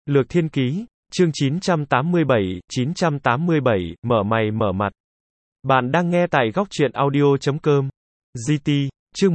Lược Thiên Ký, chương 987, mở mày mở mặt. Bạn đang nghe tại góc truyện audio.com. GT, chương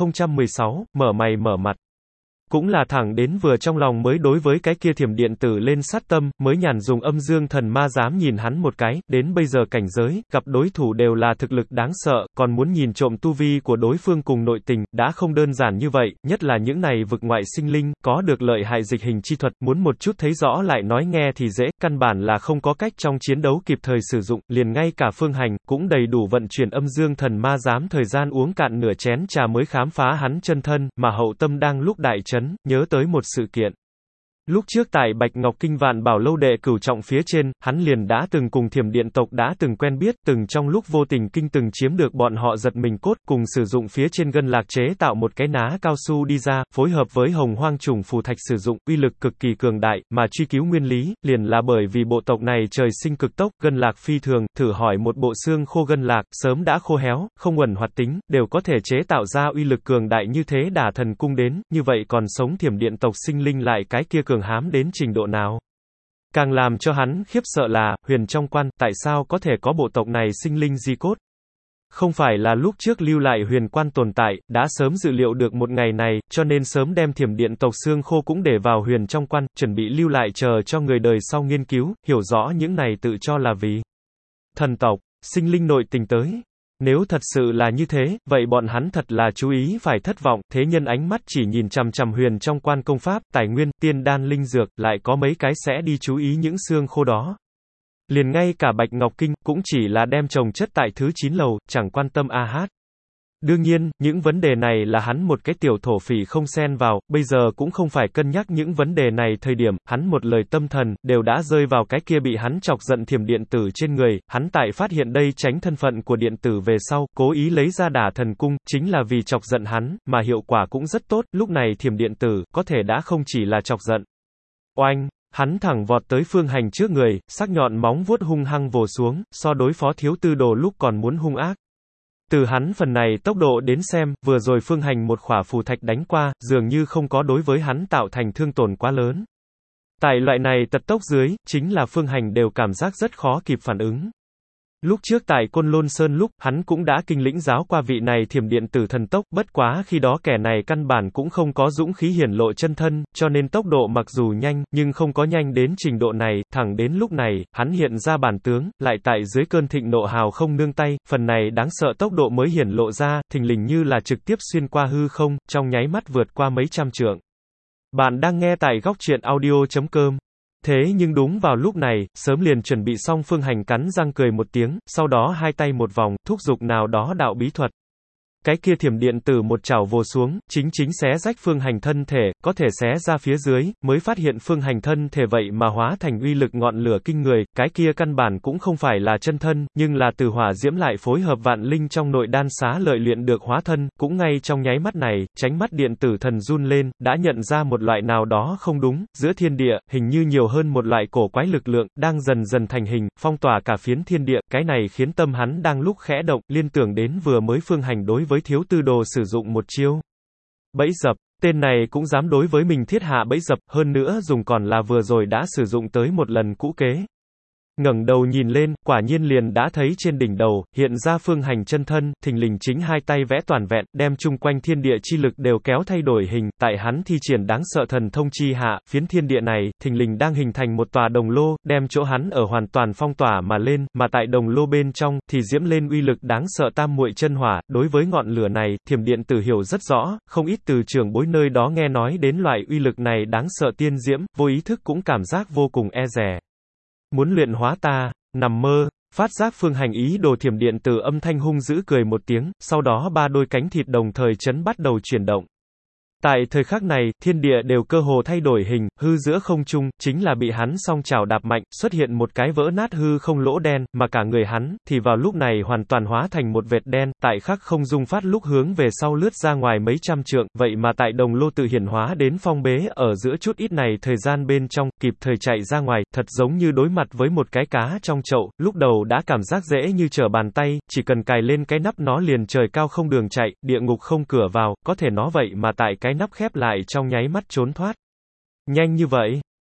1016, mở mày mở mặt. Cũng là thẳng đến vừa trong lòng mới đối với cái kia thiểm điện tử lên sát tâm, mới nhàn dùng âm dương thần ma dám nhìn hắn một cái, đến bây giờ cảnh giới, gặp đối thủ đều là thực lực đáng sợ, còn muốn nhìn trộm tu vi của đối phương cùng nội tình, đã không đơn giản như vậy, nhất là những này vực ngoại sinh linh, có được lợi hại dịch hình chi thuật, muốn một chút thấy rõ lại nói nghe thì dễ, căn bản là không có cách trong chiến đấu kịp thời sử dụng, liền ngay cả Phương Hành, cũng đầy đủ vận chuyển âm dương thần ma dám thời gian uống cạn nửa chén trà mới khám phá hắn chân thân, mà hậu tâm đang lúc đại chấn, nhớ tới một sự kiện. Lúc trước tại Bạch Ngọc Kinh Vạn Bảo Lâu đệ cửu trọng phía trên, hắn liền đã từng cùng thiểm điện tộc đã từng quen biết, từng trong lúc vô tình kinh từng chiếm được bọn họ giật mình cốt, cùng sử dụng phía trên gân lạc chế tạo một cái ná cao su đi ra, phối hợp với hồng hoang trùng phù thạch sử dụng, uy lực cực kỳ cường đại, mà truy cứu nguyên lý, liền là bởi vì bộ tộc này trời sinh cực tốc, gân lạc phi thường, thử hỏi một bộ xương khô gân lạc, sớm đã khô héo, không uẩn hoạt tính, đều có thể chế tạo ra uy lực cường đại như thế đả thần cung đến, như vậy còn sống thiểm điện tộc sinh linh lại cái kia cường hám đến trình độ nào. Càng làm cho hắn khiếp sợ là, huyền trong quan, tại sao có thể có bộ tộc này sinh linh di cốt? Không phải là lúc trước lưu lại huyền quan tồn tại, đã sớm dự liệu được một ngày này, cho nên sớm đem thiểm điện tộc xương khô cũng để vào huyền trong quan, chuẩn bị lưu lại chờ cho người đời sau nghiên cứu, hiểu rõ những này tự cho là vì thần tộc, sinh linh nội tình tới. Nếu thật sự là như thế, vậy bọn hắn thật là chú ý phải thất vọng, thế nhân ánh mắt chỉ nhìn chằm chằm huyền trong quan công pháp, tài nguyên, tiên đan linh dược, lại có mấy cái sẽ đi chú ý những xương khô đó. Liền ngay cả Bạch Ngọc Kinh, cũng chỉ là đem trồng chất tại thứ 9 lầu, chẳng quan tâm a hát. Đương nhiên, những vấn đề này là hắn một cái tiểu thổ phỉ không xen vào, bây giờ cũng không phải cân nhắc những vấn đề này thời điểm, hắn một lời tâm thần, đều đã rơi vào cái kia bị hắn chọc giận thiểm điện tử trên người, hắn tại phát hiện đây tránh thân phận của điện tử về sau, cố ý lấy ra đả thần cung, chính là vì chọc giận hắn, mà hiệu quả cũng rất tốt, lúc này thiểm điện tử, có thể đã không chỉ là chọc giận. Oanh! Hắn thẳng vọt tới Phương Hành trước người, sắc nhọn móng vuốt hung hăng vồ xuống, so đối phó thiếu tư đồ lúc còn muốn hung ác. Từ hắn phần này tốc độ đến xem, vừa rồi Phương Hành một khỏa phù thạch đánh qua, dường như không có đối với hắn tạo thành thương tổn quá lớn. Tại loại này tật tốc dưới, chính là Phương Hành đều cảm giác rất khó kịp phản ứng. Lúc trước tại Côn Lôn Sơn lúc, hắn cũng đã kinh lĩnh giáo qua vị này thiểm điện tử thần tốc, bất quá khi đó kẻ này căn bản cũng không có dũng khí hiển lộ chân thân, cho nên tốc độ mặc dù nhanh, nhưng không có nhanh đến trình độ này, thẳng đến lúc này, hắn hiện ra bản tướng, lại tại dưới cơn thịnh nộ hào không nương tay, phần này đáng sợ tốc độ mới hiển lộ ra, thình lình như là trực tiếp xuyên qua hư không, trong nháy mắt vượt qua mấy trăm trượng. Bạn đang nghe tại góc truyện audio.com. Thế nhưng đúng vào lúc này, sớm liền chuẩn bị xong Phương Hành cắn răng cười một tiếng, sau đó hai tay một vòng, thúc giục nào đó đạo bí thuật. Cái kia thiểm điện tử một chảo vồ xuống, chính xé rách Phương Hành thân thể, có thể xé ra phía dưới, mới phát hiện Phương Hành thân thể vậy mà hóa thành uy lực ngọn lửa kinh người, cái kia căn bản cũng không phải là chân thân, nhưng là từ hỏa diễm lại phối hợp vạn linh trong nội đan xá lợi luyện được hóa thân, cũng ngay trong nháy mắt này, tránh mắt điện tử thần run lên, đã nhận ra một loại nào đó không đúng, giữa thiên địa, hình như nhiều hơn một loại cổ quái lực lượng, đang dần dần thành hình, phong tỏa cả phiến thiên địa, cái này khiến tâm hắn đang lúc khẽ động, liên tưởng đến vừa mới Phương Hành đối với thiếu tư đồ sử dụng một chiêu bẫy dập, tên này cũng dám đối với mình thiết hạ bẫy dập, hơn nữa dùng còn là vừa rồi đã sử dụng tới một lần cũ kế. Ngẩng đầu nhìn lên, quả nhiên liền đã thấy trên đỉnh đầu, hiện ra Phương Hành chân thân, thình lình chính hai tay vẽ toàn vẹn, đem chung quanh thiên địa chi lực đều kéo thay đổi hình, tại hắn thi triển đáng sợ thần thông chi hạ, phiến thiên địa này, thình lình đang hình thành một tòa đồng lô, đem chỗ hắn ở hoàn toàn phong tỏa mà lên, mà tại đồng lô bên trong, thì diễm lên uy lực đáng sợ tam muội chân hỏa, đối với ngọn lửa này, thiểm điện tử hiểu rất rõ, không ít từ trưởng bối nơi đó nghe nói đến loại uy lực này đáng sợ tiên diễm, vô ý thức cũng cảm giác vô cùng e dè. Muốn luyện hóa ta, nằm mơ, phát giác Phương Hành ý đồ thiểm điện tử âm thanh hung dữ cười một tiếng, sau đó ba đôi cánh thịt đồng thời chấn bắt đầu chuyển động. Tại thời khắc này, thiên địa đều cơ hồ thay đổi hình, hư giữa không trung, chính là bị hắn song chảo đạp mạnh, xuất hiện một cái vỡ nát hư không lỗ đen, mà cả người hắn, thì vào lúc này hoàn toàn hóa thành một vệt đen, tại khắc không dung phát lúc hướng về sau lướt ra ngoài mấy trăm trượng, vậy mà tại đồng lô tự hiển hóa đến phong bế, ở giữa chút ít này thời gian bên trong, kịp thời chạy ra ngoài, thật giống như đối mặt với một cái cá trong chậu, lúc đầu đã cảm giác dễ như trở bàn tay, chỉ cần cài lên cái nắp nó liền trời cao không đường chạy, địa ngục không cửa vào, có thể nó vậy mà tại cái nắp khép lại trong nháy mắt trốn thoát. Nhanh như vậy,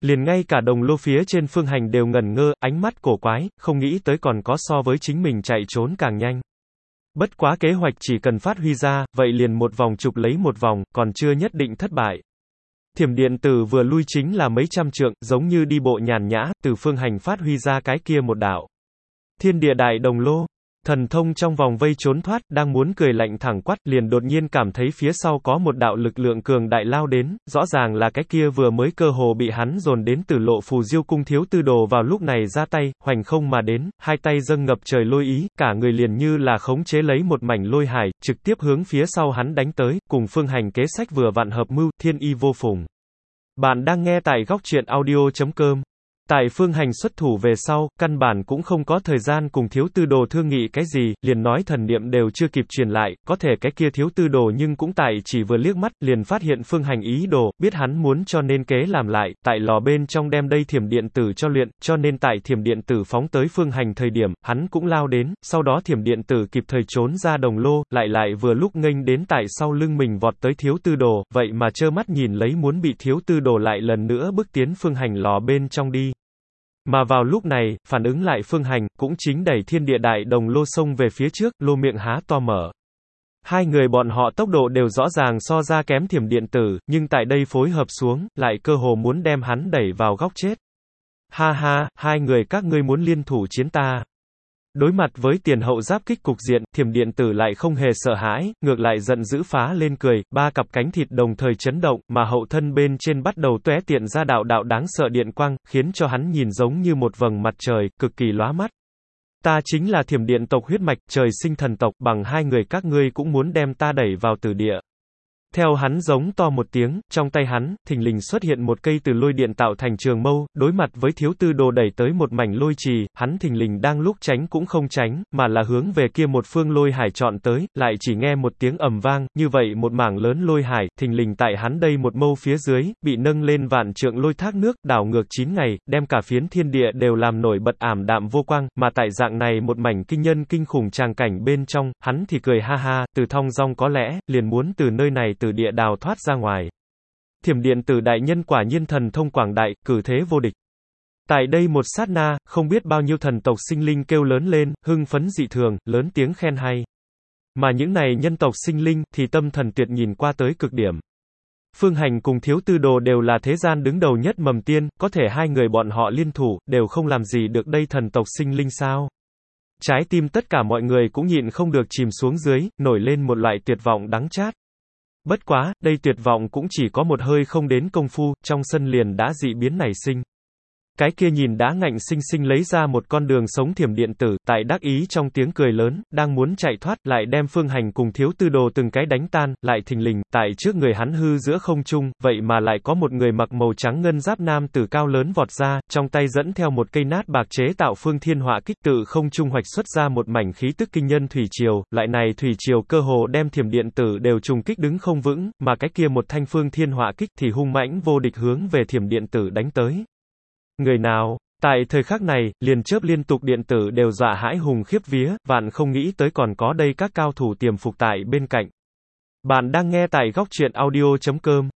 Liền ngay cả đồng lô phía trên Phương Hành đều ngẩn ngơ, ánh mắt cổ quái, không nghĩ tới còn có so với chính mình chạy trốn càng nhanh. Bất quá kế hoạch chỉ cần phát huy ra, vậy liền một vòng chụp lấy một vòng, còn chưa nhất định thất bại. Thiểm điện tử vừa lui chính là mấy trăm trượng, giống như đi bộ nhàn nhã, từ Phương Hành phát huy ra cái kia một đạo. Thiên địa đại đồng lô. Thần thông trong vòng vây trốn thoát, đang muốn cười lạnh thẳng quát, liền đột nhiên cảm thấy phía sau có một đạo lực lượng cường đại lao đến, rõ ràng là cái kia vừa mới cơ hồ bị hắn dồn đến Tử Lộ Phù Diêu cung thiếu tư đồ vào lúc này ra tay, hoành không mà đến, hai tay dâng ngập trời lôi ý, cả người liền như là khống chế lấy một mảnh lôi hải, trực tiếp hướng phía sau hắn đánh tới, cùng Phương Hành kế sách vừa vặn hợp mưu, thiên y vô phùng. Bạn đang nghe tại góc truyện audio.com. Tại Phương Hành xuất thủ về sau, căn bản cũng không có thời gian cùng thiếu tư đồ thương nghị cái gì, liền nói thần niệm đều chưa kịp truyền lại, có thể cái kia thiếu tư đồ nhưng cũng tại chỉ vừa liếc mắt, liền phát hiện Phương Hành ý đồ, biết hắn muốn cho nên kế làm lại, tại lò bên trong đem đây thiểm điện tử cho luyện, cho nên tại thiểm điện tử phóng tới Phương Hành thời điểm, hắn cũng lao đến, sau đó thiểm điện tử kịp thời trốn ra đồng lô, lại vừa lúc nghênh đến tại sau lưng mình vọt tới thiếu tư đồ, vậy mà trơ mắt nhìn lấy muốn bị thiếu tư đồ lại lần nữa bước tiến Phương Hành lò bên trong đi. Mà vào lúc này, phản ứng lại Phương Hành, cũng chính đẩy thiên địa đại đồng lô sông về phía trước, lô miệng há to mở. Hai người bọn họ tốc độ đều rõ ràng so ra kém thiểm điện tử, nhưng tại đây phối hợp xuống, lại cơ hồ muốn đem hắn đẩy vào góc chết. Ha ha, hai người các ngươi muốn liên thủ chiến ta. Đối mặt với tiền hậu giáp kích cục diện, thiểm điện tử lại không hề sợ hãi, ngược lại giận dữ phá lên cười, ba cặp cánh thịt đồng thời chấn động, mà hậu thân bên trên bắt đầu tóe tiện ra đạo đạo đáng sợ điện quang, khiến cho hắn nhìn giống như một vầng mặt trời, cực kỳ lóa mắt. Ta chính là thiểm điện tộc huyết mạch, trời sinh thần tộc, bằng hai người các ngươi cũng muốn đem ta đẩy vào tử địa. Theo hắn giống to một tiếng, trong tay hắn, thình lình xuất hiện một cây từ lôi điện tạo thành trường mâu, đối mặt với thiếu tư đồ đẩy tới một mảnh lôi trì, hắn thình lình đang lúc tránh cũng không tránh, mà là hướng về kia một phương lôi hải chọn tới, lại chỉ nghe một tiếng ầm vang, như vậy một mảng lớn lôi hải, thình lình tại hắn đây một mâu phía dưới, bị nâng lên vạn trượng lôi thác nước, đảo ngược 9 ngày, đem cả phiến thiên địa đều làm nổi bật ảm đạm vô quang, mà tại dạng này một mảnh kinh nhân kinh khủng tràng cảnh bên trong, hắn thì cười ha ha, từ thong dong có lẽ, liền muốn từ nơi này từ địa đào thoát ra ngoài. Thiểm điện tử đại nhân quả nhiên thần thông quảng đại, cử thế vô địch. Tại đây một sát na, không biết bao nhiêu thần tộc sinh linh kêu lớn lên, hưng phấn dị thường, lớn tiếng khen hay. Mà những này nhân tộc sinh linh, thì tâm thần tuyệt nhìn qua tới cực điểm. Phương Hành cùng thiếu tư đồ đều là thế gian đứng đầu nhất mầm tiên, có thể hai người bọn họ liên thủ, đều không làm gì được đây thần tộc sinh linh sao. Trái tim tất cả mọi người cũng nhịn không được chìm xuống dưới, nổi lên một loại tuyệt vọng đắng chát. Bất quá, đây tuyệt vọng cũng chỉ có một hơi không đến công phu, trong sân liền đã dị biến nảy sinh. Cái kia nhìn đã ngạnh sinh sinh lấy ra một con đường sống thiểm điện tử, tại đắc ý trong tiếng cười lớn, đang muốn chạy thoát, lại đem Phương Hành cùng thiếu tư đồ từng cái đánh tan, lại thình lình, tại trước người hắn hư giữa không trung, vậy mà lại có một người mặc màu trắng ngân giáp nam tử cao lớn vọt ra, trong tay dẫn theo một cây nát bạc chế tạo phương thiên họa kích tự không trung hoạch xuất ra một mảnh khí tức kinh nhân thủy triều, lại này thủy triều cơ hồ đem thiểm điện tử đều trùng kích đứng không vững, mà cái kia một thanh phương thiên họa kích thì hung mãnh vô địch hướng về thiểm điện tử đánh tới. Người nào? Tại thời khắc này, liền chớp liên tục điện tử đều dọa hãi hùng khiếp vía, vạn không nghĩ tới còn có đây các cao thủ tiềm phục tại bên cạnh. Bạn đang nghe tại góc truyện audio.com.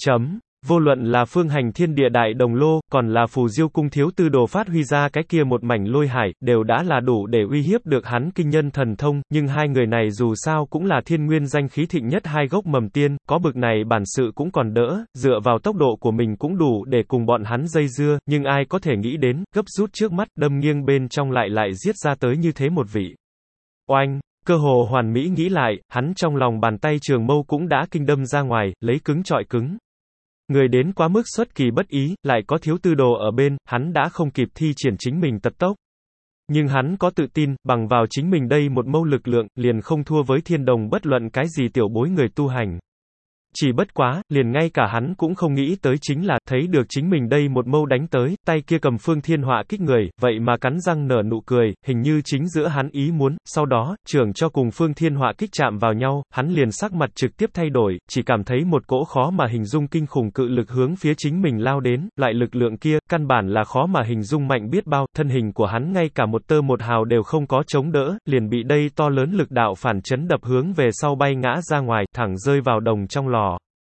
Vô luận là Phương Hành thiên địa đại đồng lô, còn là Phù Diêu cung thiếu tư đồ phát huy ra cái kia một mảnh lôi hải, đều đã là đủ để uy hiếp được hắn kinh nhân thần thông, nhưng hai người này dù sao cũng là thiên nguyên danh khí thịnh nhất hai gốc mầm tiên, có bực này bản sự cũng còn đỡ, dựa vào tốc độ của mình cũng đủ để cùng bọn hắn dây dưa, nhưng ai có thể nghĩ đến, gấp rút trước mắt, đâm nghiêng bên trong lại giết ra tới như thế một vị. Oanh! Cơ hồ hoàn mỹ nghĩ lại, hắn trong lòng bàn tay trường mâu cũng đã kinh đâm ra ngoài, lấy cứng trọi cứng. Người đến quá mức xuất kỳ bất ý, lại có thiếu tư đồ ở bên, hắn đã không kịp thi triển chính mình tật tốc. Nhưng hắn có tự tin, bằng vào chính mình đây một mâu lực lượng, liền không thua với thiên đồng bất luận cái gì tiểu bối người tu hành. Chỉ bất quá, liền ngay cả hắn cũng không nghĩ tới chính là, thấy được chính mình đây một mâu đánh tới, tay kia cầm phương thiên họa kích người, vậy mà cắn răng nở nụ cười, hình như chính giữa hắn ý muốn, sau đó, trưởng cho cùng phương thiên họa kích chạm vào nhau, hắn liền sắc mặt trực tiếp thay đổi, chỉ cảm thấy một cỗ khó mà hình dung kinh khủng cự lực hướng phía chính mình lao đến, loại lực lượng kia, căn bản là khó mà hình dung mạnh biết bao, thân hình của hắn ngay cả một tơ một hào đều không có chống đỡ, liền bị đây to lớn lực đạo phản chấn đập hướng về sau bay ngã ra ngoài, thẳng rơi vào đồng trong lò.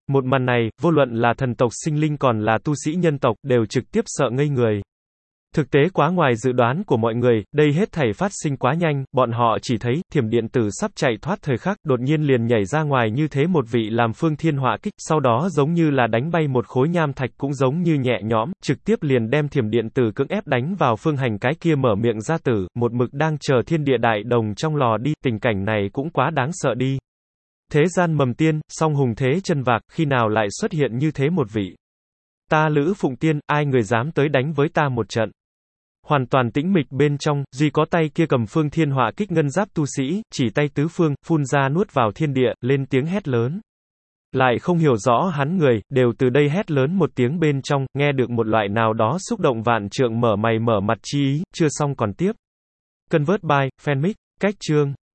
Một màn này, vô luận là thần tộc sinh linh còn là tu sĩ nhân tộc, đều trực tiếp sợ ngây người. Thực tế quá ngoài dự đoán của mọi người, đây hết thảy phát sinh quá nhanh, bọn họ chỉ thấy, thiểm điện tử sắp chạy thoát thời khắc, đột nhiên liền nhảy ra ngoài như thế một vị làm phương thiên họa kích, sau đó giống như là đánh bay một khối nham thạch cũng giống như nhẹ nhõm, trực tiếp liền đem thiểm điện tử cưỡng ép đánh vào phương hành cái kia mở miệng ra tử, một mực đang chờ thiên địa đại đồng trong lò đi, tình cảnh này cũng quá đáng sợ đi. Thế gian mầm tiên, song hùng thế chân vạc, khi nào lại xuất hiện như thế một vị. Ta Lữ Phụng Tiên, ai người dám tới đánh với ta một trận. Hoàn toàn tĩnh mịch bên trong, duy có tay kia cầm phương thiên họa kích ngân giáp tu sĩ, chỉ tay tứ phương, phun ra nuốt vào thiên địa, lên tiếng hét lớn. Lại không hiểu rõ hắn người, đều từ đây hét lớn một tiếng bên trong, nghe được một loại nào đó xúc động vạn trượng mở mày mở mặt chi ý, chưa xong còn tiếp. Convert by, Fanmic, cách chương.